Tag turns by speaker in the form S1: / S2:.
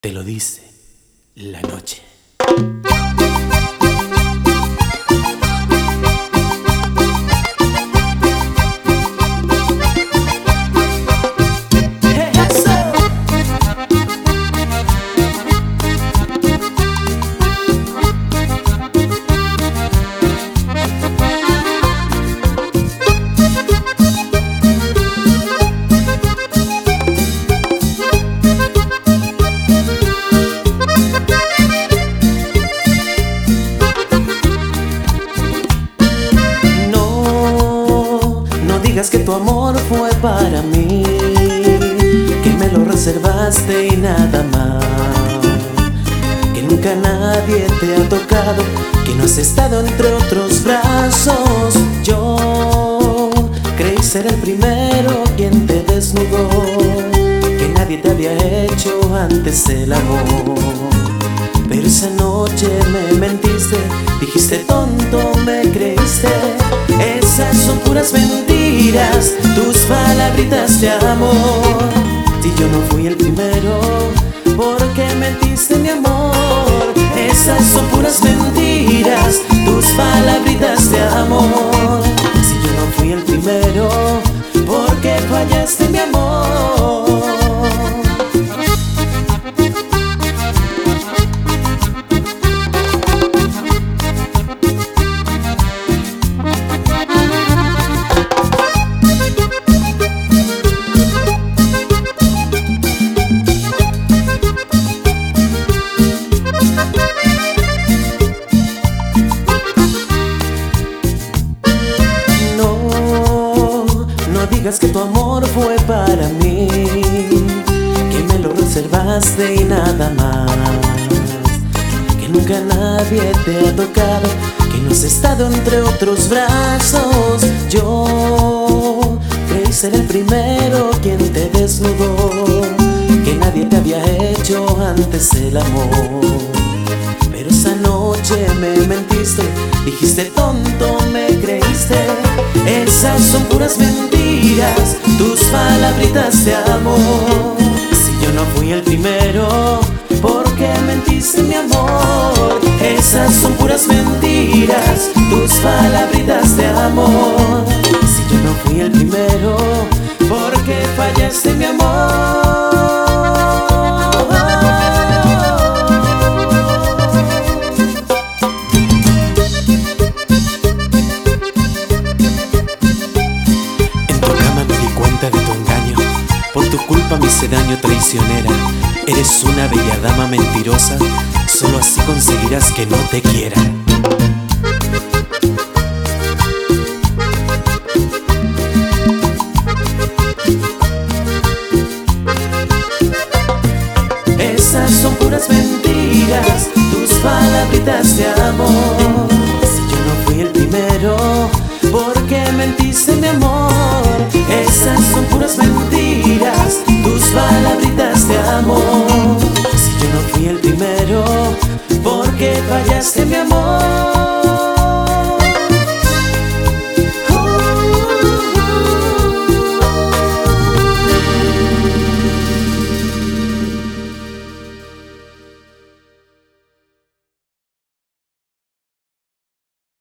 S1: Te lo dice la noche.
S2: Que tu amor fue para mí, que me lo reservaste y nada más, que nunca nadie te ha tocado, que no has estado entre otros brazos. Yo creí ser el primero quien te desnudó, que nadie te había hecho antes el amor. Pero esa noche me mentiste, dijiste tonto, me creíste. Esas son puras mentiras, tus palabritas de amor. Si yo no fui el primero, ¿por qué mentiste mi amor? Esas son puras mentiras, tus palabritas de amor. Si yo no fui el primero, ¿por qué fallaste mi amor? Digas que tu amor fue para mí, que me lo reservaste y nada más, que nunca nadie te ha tocado, que no has estado entre otros brazos. Yo creí ser el primero quien te desnudó, que nadie te había hecho antes el amor. Pero esa noche me mentiste, dijiste tonto, me creíste. Esas son puras mentiras, tus palabritas de amor. Si yo no fui el primero, ¿por qué mentiste mi amor? Esas son puras mentiras, tus palabritas de amor. Si yo no fui el primero, ¿por qué fallaste mi amor?
S1: Por tu culpa me hice daño, traicionera. Eres una bella dama mentirosa. Solo así conseguirás que no te quiera.
S2: Esas son puras mentiras, tus palabritas de amor. Si yo no fui el primero, ¿por qué mentiste mi amor? Esas son puras mentiras,